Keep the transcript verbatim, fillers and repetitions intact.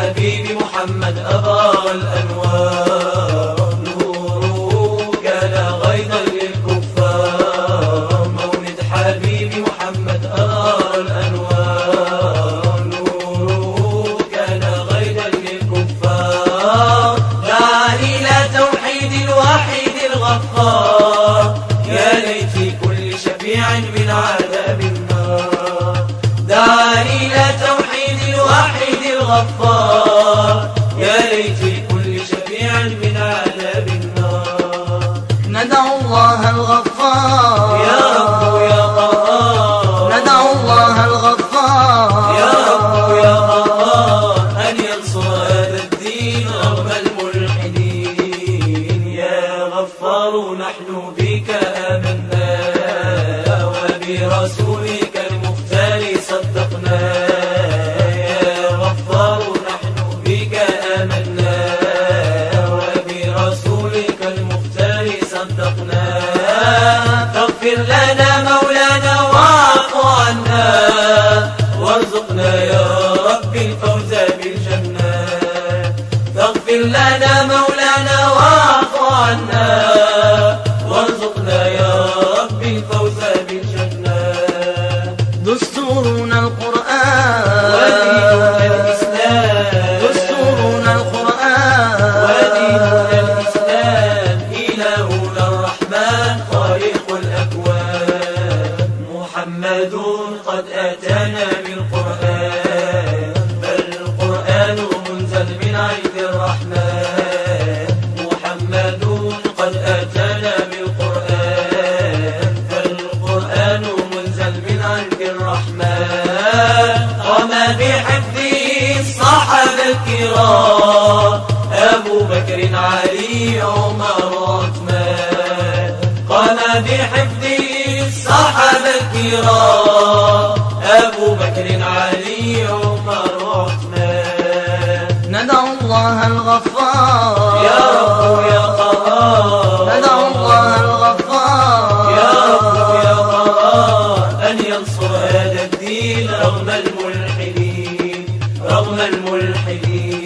حبيبي محمد أبار الأنوار، نوره كان غيظا للكفار. مولد حبيبي محمد أبار الأنوار، نوره كان غيظا للكفار. دعا إلى توحيد الواحد الغفار، يا ليت كل شفيع من عذاب النار. دعا إلى توحيد الواحد الغفار، يا ليت كل شفيع من عذاب النار. ندعو الله الغفار يا رب يا قهار، ندعو الله الغفار يا رب يا قهار، أن ينصر هذا الدين رغم الملحدين. يا غفار نحن بك آمنا، وبرسولك المختار صدقنا. يا غفار نحن بك آمنا، وبرسولك المختار صدقنا. فاغفر لنا مولانا واعف عنا، وارزقنا يا رب الفوز بالجنة. فاغفر لنا مولانا واعف عنا، وارزقنا يا رب الفوز بالجنة. دستورنا القرآن وديننا الإسلام، دستورنا القرآن وديننا الإسلام. إلهنا الرحمن خالق الأكوان، محمد قد أتانا بالقرآن، فالقرآن منزل من عند الرحمن. محمد قد أتانا بالقرآن، فالقرآن منزل من عند الرحمن. قام بحفظه الصحابة الكرام، أبو بكر علي عمر عثمان. قام بحفظه الصحابة الكرام، أبو بكر علي عمر عثمان. ندعو الله الغفار يا رب يا قهار، ندعو الله الغفار يا رب يا قهار، أن ينصر هذا الدين رغم الملحدين، رغم الملحدين.